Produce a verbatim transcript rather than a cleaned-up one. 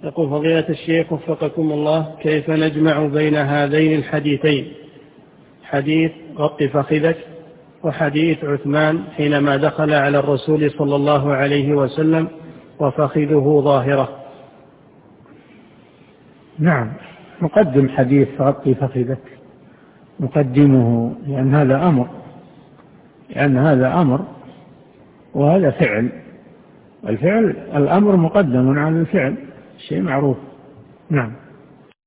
يقول فضيلة الشيخ وفقكم الله، كيف نجمع بين هذين الحديثين، حديث غط فخذك وحديث عثمان حينما دخل على الرسول صلى الله عليه وسلم وفخذه ظاهرة؟ نعم، مقدم حديث غط فخذك، مقدمه، لأن هذا أمر لأن هذا أمر وهذا فعل، والفعل الأمر مقدم على الفعل، شيء معروف. نعم.